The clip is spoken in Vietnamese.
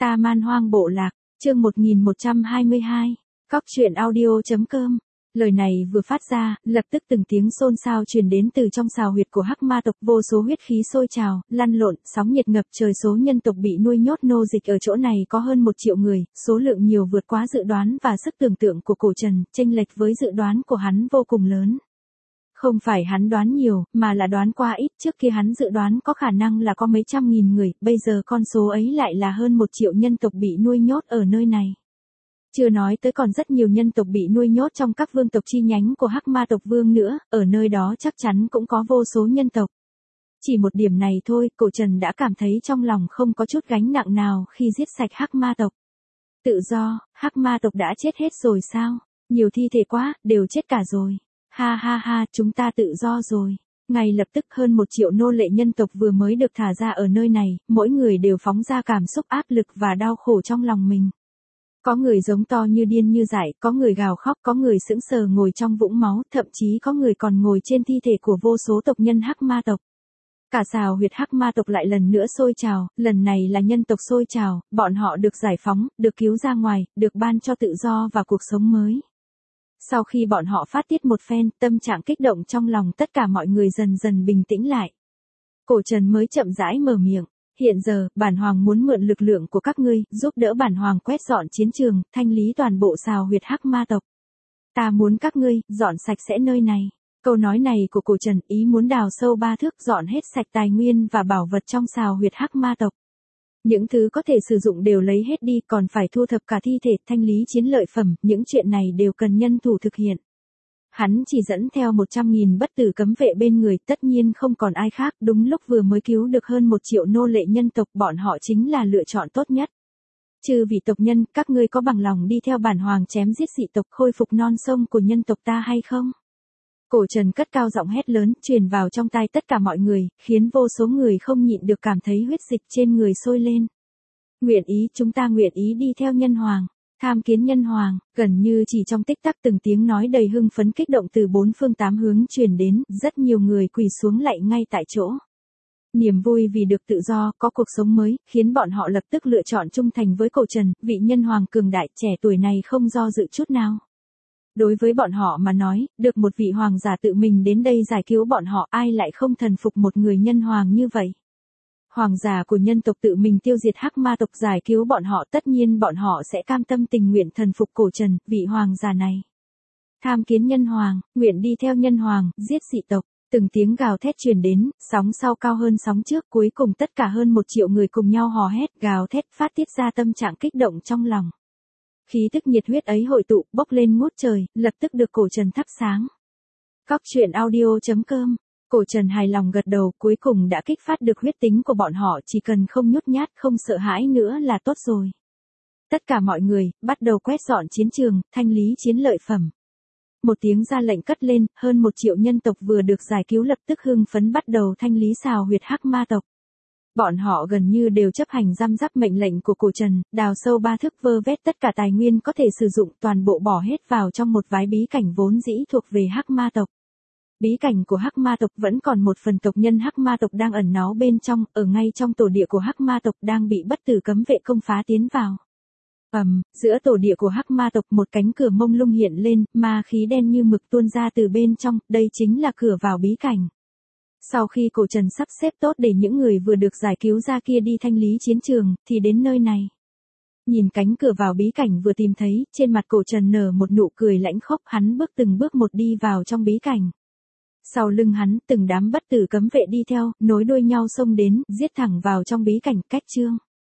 Ta Man Hoang Bộ Lạc, chương 1122, Cóc truyện audio.com. Lời này vừa phát ra, lập tức từng tiếng xôn xao truyền đến từ trong xào huyệt của Hắc Ma tộc, vô số huyết khí sôi trào, lăn lộn, sóng nhiệt ngập trời. Số nhân tộc bị nuôi nhốt nô dịch ở chỗ này có hơn 1 triệu người, số lượng nhiều vượt quá dự đoán và sức tưởng tượng của Cổ Trần, chênh lệch với dự đoán của hắn vô cùng lớn. Không phải hắn đoán nhiều, mà là đoán quá ít. Trước kia hắn dự đoán có khả năng là có mấy trăm nghìn người, bây giờ con số ấy lại là hơn 1 triệu nhân tộc bị nuôi nhốt ở nơi này. Chưa nói tới còn rất nhiều nhân tộc bị nuôi nhốt trong các vương tộc chi nhánh của Hắc Ma tộc vương nữa, ở nơi đó chắc chắn cũng có vô số nhân tộc. Chỉ một điểm này thôi, Cổ Trần đã cảm thấy trong lòng không có chút gánh nặng nào khi giết sạch Hắc Ma tộc. Tự do, Hắc Ma tộc đã chết hết rồi sao? Nhiều thi thể quá, đều chết cả rồi. Ha ha ha, chúng ta tự do rồi. Ngay lập tức hơn 1 triệu nô lệ nhân tộc vừa mới được thả ra ở nơi này, mỗi người đều phóng ra cảm xúc áp lực và đau khổ trong lòng mình. Có người giống to như điên như dại, có người gào khóc, có người sững sờ ngồi trong vũng máu, thậm chí có người còn ngồi trên thi thể của vô số tộc nhân Hắc Ma tộc. Cả xào huyệt Hắc Ma tộc lại lần nữa sôi trào, lần này là nhân tộc sôi trào, bọn họ được giải phóng, được cứu ra ngoài, được ban cho tự do và cuộc sống mới. Sau khi bọn họ phát tiết một phen, tâm trạng kích động trong lòng tất cả mọi người dần dần bình tĩnh lại. Cổ Trần mới chậm rãi mở miệng. Hiện giờ, bản hoàng muốn mượn lực lượng của các ngươi, giúp đỡ bản hoàng quét dọn chiến trường, thanh lý toàn bộ xào huyệt Hắc Ma tộc. Ta muốn các ngươi, dọn sạch sẽ nơi này. Câu nói này của Cổ Trần ý muốn đào sâu 3 thước dọn hết sạch tài nguyên và bảo vật trong xào huyệt Hắc Ma tộc. Những thứ có thể sử dụng đều lấy hết đi, còn phải thu thập cả thi thể, thanh lý chiến lợi phẩm, những chuyện này đều cần nhân thủ thực hiện. Hắn chỉ dẫn theo 100.000 bất tử cấm vệ bên người, tất nhiên không còn ai khác, đúng lúc vừa mới cứu được hơn 1 triệu nô lệ nhân tộc, bọn họ chính là lựa chọn tốt nhất. Chư vị tộc nhân, các ngươi có bằng lòng đi theo bản hoàng chém giết dị tộc, khôi phục non sông của nhân tộc ta hay không? Cổ Trần cất cao giọng hét lớn, truyền vào trong tai tất cả mọi người, khiến vô số người không nhịn được cảm thấy huyết dịch trên người sôi lên. Nguyện ý, chúng ta nguyện ý đi theo nhân hoàng. Tham kiến nhân hoàng, gần như chỉ trong tích tắc từng tiếng nói đầy hưng phấn kích động từ 4 phương 8 hướng truyền đến, rất nhiều người quỳ xuống lạy ngay tại chỗ. Niềm vui vì được tự do, có cuộc sống mới, khiến bọn họ lập tức lựa chọn trung thành với Cổ Trần, vị nhân hoàng cường đại trẻ tuổi này không do dự chút nào. Đối với bọn họ mà nói, được một vị hoàng giả tự mình đến đây giải cứu bọn họ, ai lại không thần phục một người nhân hoàng như vậy. Hoàng giả của nhân tộc tự mình tiêu diệt Hắc Ma tộc giải cứu bọn họ, tất nhiên bọn họ sẽ cam tâm tình nguyện thần phục Cổ Trần, vị hoàng giả này. Tham kiến nhân hoàng, nguyện đi theo nhân hoàng, giết dị tộc. Từng tiếng gào thét truyền đến, sóng sau cao hơn sóng trước, cuối cùng tất cả hơn 1 triệu người cùng nhau hò hét, gào thét, phát tiết ra tâm trạng kích động trong lòng. Khí tức nhiệt huyết ấy hội tụ, bốc lên ngút trời, lập tức được Cổ Trần thắp sáng. Cóc truyện audio.com. Cổ Trần hài lòng gật đầu, cuối cùng đã kích phát được huyết tính của bọn họ, chỉ cần không nhút nhát, không sợ hãi nữa là tốt rồi. Tất cả mọi người, bắt đầu quét dọn chiến trường, thanh lý chiến lợi phẩm. Một tiếng ra lệnh cất lên, hơn 1 triệu nhân tộc vừa được giải cứu lập tức hưng phấn bắt đầu thanh lý xào huyệt Hắc Ma tộc. Bọn họ gần như đều chấp hành răm rắp mệnh lệnh của Cổ Trần, đào sâu 3 thước vơ vét tất cả tài nguyên có thể sử dụng, toàn bộ bỏ hết vào trong một vái bí cảnh vốn dĩ thuộc về Hắc Ma tộc. Bí cảnh của Hắc Ma tộc vẫn còn một phần tộc nhân Hắc Ma tộc đang ẩn náu bên trong, ở ngay trong tổ địa của Hắc Ma tộc đang bị bất tử cấm vệ công phá tiến vào. Giữa tổ địa của Hắc Ma tộc một cánh cửa mông lung hiện lên, ma khí đen như mực tuôn ra từ bên trong, đây chính là cửa vào bí cảnh. Sau khi Cổ Trần sắp xếp tốt để những người vừa được giải cứu ra kia đi thanh lý chiến trường, thì đến nơi này. Nhìn cánh cửa vào bí cảnh vừa tìm thấy, trên mặt Cổ Trần nở một nụ cười lãnh khốc, hắn bước từng bước một đi vào trong bí cảnh. Sau lưng hắn, từng đám bất tử cấm vệ đi theo, nối đuôi nhau xông đến, giết thẳng vào trong bí cảnh, cách chương.